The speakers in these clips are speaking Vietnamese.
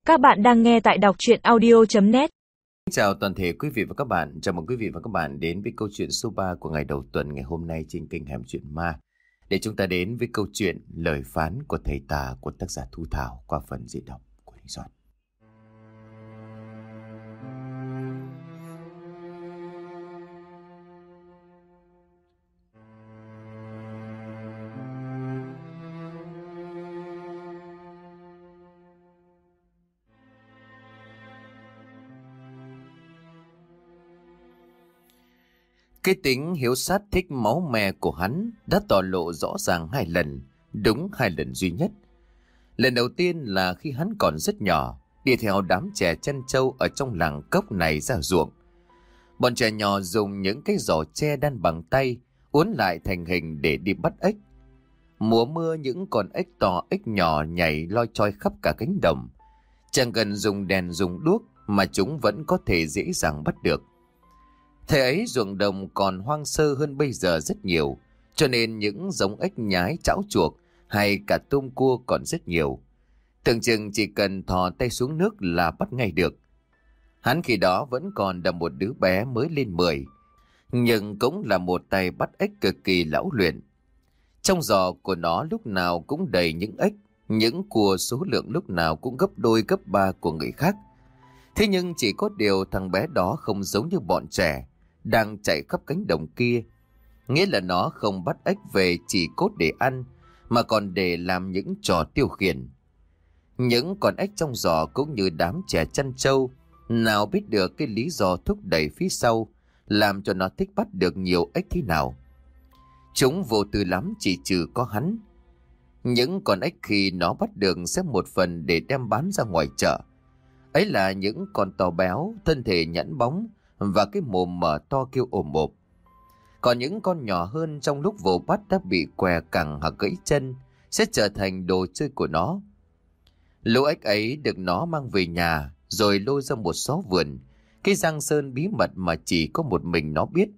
Các bạn đang nghe tại đọc truyện audio.net. Chào toàn thể quý vị và các bạn. Chào mừng quý vị và các bạn đến với câu chuyện số 3 của ngày đầu tuần ngày hôm nay trên kênh Hẻm Chuyện Ma. Để chúng ta đến với câu chuyện Lời Phán của Thầy Tà của tác giả Thu Thảo qua phần diễn đọc của Đình Soạn. Cái tính hiếu sát thích máu me của hắn đã tỏ lộ rõ ràng hai lần, đúng hai lần duy nhất. Lần đầu tiên là khi hắn còn rất nhỏ, đi theo đám trẻ chăn trâu ở trong làng cốc này ra ruộng. Bọn trẻ nhỏ dùng những cái giỏ tre đan bằng tay, uốn lại thành hình để đi bắt ếch. Mùa mưa những con ếch to ếch nhỏ nhảy loi choi khắp cả cánh đồng. Chẳng cần dùng đèn dùng đuốc mà chúng vẫn có thể dễ dàng bắt được. Thời ấy ruộng đồng còn hoang sơ hơn bây giờ rất nhiều, cho nên những giống ếch nhái chảo chuột hay cả tôm cua còn rất nhiều. Tưởng chừng chỉ cần thò tay xuống nước là bắt ngay được. Hắn khi đó vẫn còn là một đứa bé mới lên 10, nhưng cũng là một tay bắt ếch cực kỳ lão luyện. Trong giò của nó lúc nào cũng đầy những ếch, những cua số lượng lúc nào cũng gấp đôi gấp ba của người khác. Thế nhưng chỉ có điều thằng bé đó không giống như bọn trẻ đang chạy khắp cánh đồng kia. Nghĩa là nó không bắt ếch về chỉ cốt để ăn, mà còn để làm những trò tiêu khiển. Những con ếch trong giò cũng như đám trẻ chăn trâu, nào biết được cái lý do thúc đẩy phía sau, làm cho nó thích bắt được nhiều ếch thế nào. Chúng vô tư lắm chỉ trừ có hắn. Những con ếch khi nó bắt được sẽ một phần để đem bán ra ngoài chợ. Ấy là những con to béo, thân thể nhẵn bóng và cái mồm mở to kêu ồm ồm. Còn những con nhỏ hơn trong lúc vồ bắt đã bị què cẳng hoặc gãy chân sẽ trở thành đồ chơi của nó. Lũ ếch ấy được nó mang về nhà rồi lôi ra một xó vườn, cái giang sơn bí mật mà chỉ có một mình nó biết.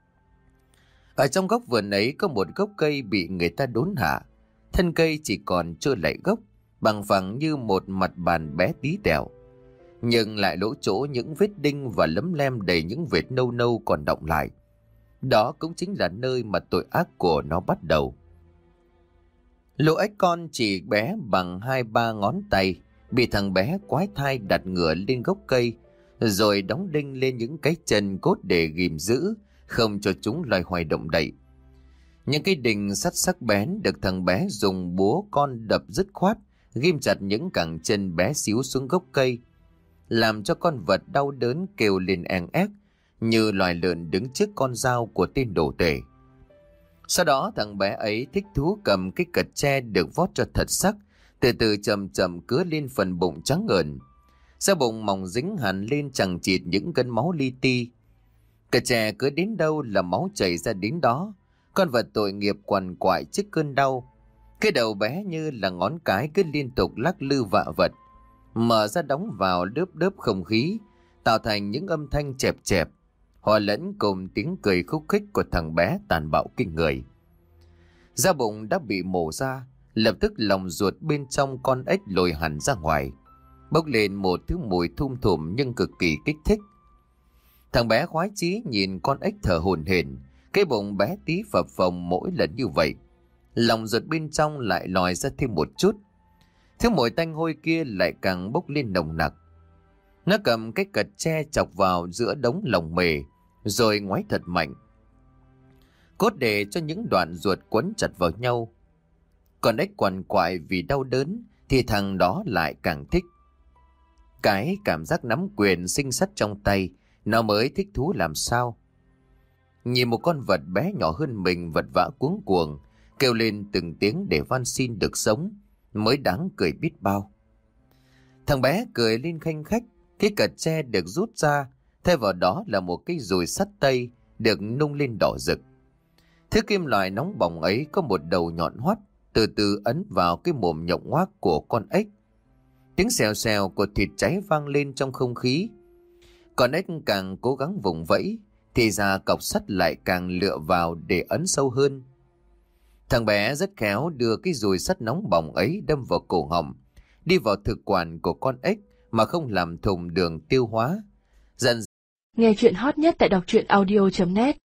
Ở trong góc vườn ấy có một gốc cây bị người ta đốn hạ. Thân cây chỉ còn trơ lại gốc, bằng phẳng như một mặt bàn bé tí tẹo, nhưng lại lỗ chỗ những vết đinh và lấm lem đầy những vệt nâu nâu còn đọng lại. Đó cũng chính là nơi mà tội ác của nó bắt đầu. Lũ ếch con chỉ bé bằng 2-3 ngón tay, bị thằng bé quái thai đặt ngựa lên gốc cây, rồi đóng đinh lên những cái chân cốt để ghìm giữ, không cho chúng loay hoay động đậy. Những cái đinh sắt sắc bén được thằng bé dùng búa con đập dứt khoát, ghim chặt những cẳng chân bé xíu xuống gốc cây, làm cho con vật đau đớn kêu lên eng ép như loài lợn đứng trước con dao của tên đồ tể. Sau đó thằng bé ấy thích thú cầm cái cật tre được vót cho thật sắc, từ từ chậm chậm cứa lên phần bụng trắng ngần. Da bụng mỏng dính hẳn lên chằng chịt những gân máu li ti. Cật tre cứ đến đâu là máu chảy ra đến đó. Con vật tội nghiệp quằn quại trước cơn đau. Cái đầu bé như là ngón cái cứ liên tục lắc lư vạ vật, mở ra đóng vào đớp đớp không khí, tạo thành những âm thanh chẹp chẹp, hòa lẫn cùng tiếng cười khúc khích của thằng bé tàn bạo kinh người. Da bụng đã bị mổ ra, lập tức lòng ruột bên trong con ếch lồi hẳn ra ngoài, bốc lên một thứ mùi thum thủm nhưng cực kỳ kích thích. Thằng bé khoái chí nhìn con ếch thở hổn hển, cái bụng bé tí phập phồng mỗi lần như vậy, lòng ruột bên trong lại lòi ra thêm một chút. Thứ mùi tanh hôi kia lại càng bốc lên nồng nặc. Nó cầm cái cật tre chọc vào giữa đống lồng mề, rồi ngoáy thật mạnh, cốt để cho những đoạn ruột quấn chặt vào nhau. Còn ếch quằn quại vì đau đớn thì thằng đó lại càng thích. Cái cảm giác nắm quyền sinh sắt trong tay nó mới thích thú làm sao. Nhìn một con vật bé nhỏ hơn mình vật vã cuống cuồng, kêu lên từng tiếng để van xin được sống, mới đáng cười biết bao. Thằng bé cười lên khanh khách, cái cật tre được rút ra, thay vào đó là một cái dùi sắt tây được nung lên đỏ rực. Thứ kim loại nóng bỏng ấy có một đầu nhọn hoắt, từ từ ấn vào cái mồm nhộng ngoác của con ếch. Tiếng xèo xèo của thịt cháy vang lên trong không khí. Con ếch càng cố gắng vùng vẫy, thì ra cọc sắt lại càng lựa vào để ấn sâu hơn. Thằng bé rất khéo đưa cái dùi sắt nóng bỏng ấy đâm vào cổ họng, đi vào thực quản của con ếch mà không làm thủng đường tiêu hóa. Dần Nghe chuyện hot nhất tại đọc truyện audio.net